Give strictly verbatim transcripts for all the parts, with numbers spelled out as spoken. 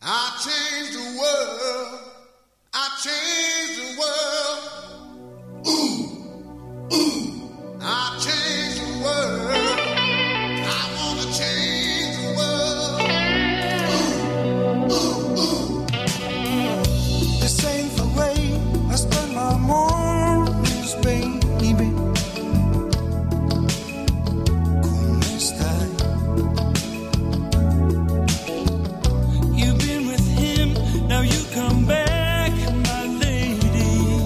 I changed the world. I changed the world. Ooh, ooh. I changed the world. I wanna change the world. Ooh, ooh, ooh. This ain't the way I spend my mornings, baby. Come stai? You've been with him, now you come back, my lady.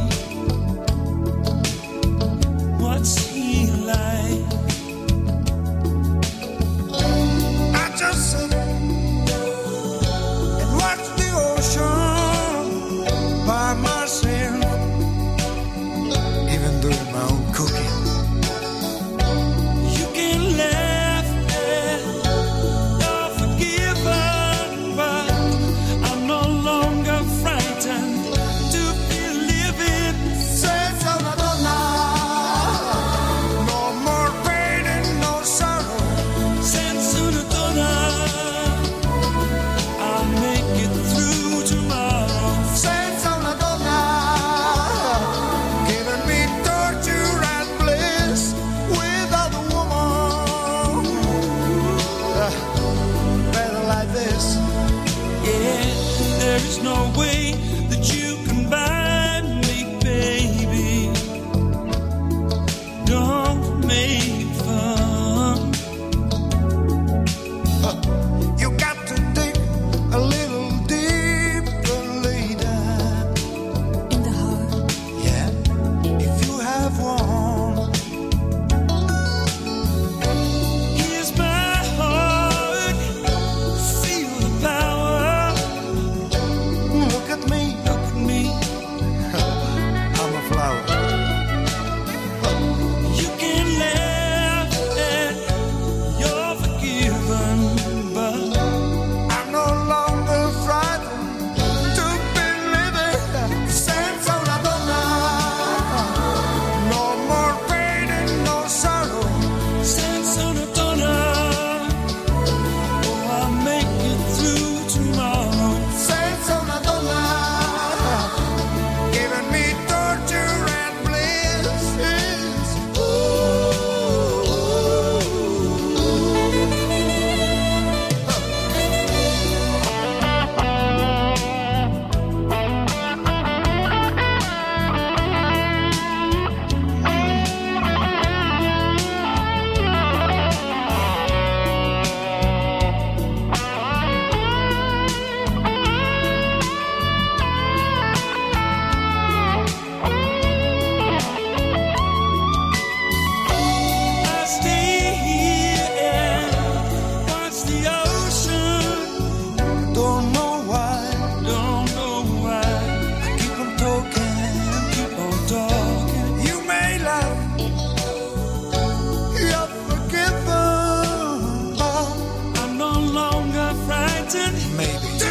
What's he like? I just sit and watch the ocean by myself, even doing my own cooking. You can laugh at you're forgiven, but I'm no longer frightened to be living. Senza una donna, no more pain and no sorrow. Senza una donna, I'll make it through tomorrow. Senza una donna, giving me torture and bliss without a woman. Uh, better like this. Yeah, there is no way that you can buy me, baby. Don't make fun. Uh, you got to dig a little deeper later. In the heart. Yeah, if you have one. Here's my heart. Feel the power. Look at me. Look at me. I'm a flower. You can laugh at you're forgiven, but I'm no longer frightened to be living. Senza una donna, no more pain and no sorrow. Senza una donna, oh, I'll make it through tomorrow. Senza una donna, giving me torture and bliss. Ooh, I stay here and watch the ocean. Don't know why, don't know why. I keep on talking, keep on talking. You may laugh, you're forgiven, but I'm no longer frightened. Maybe.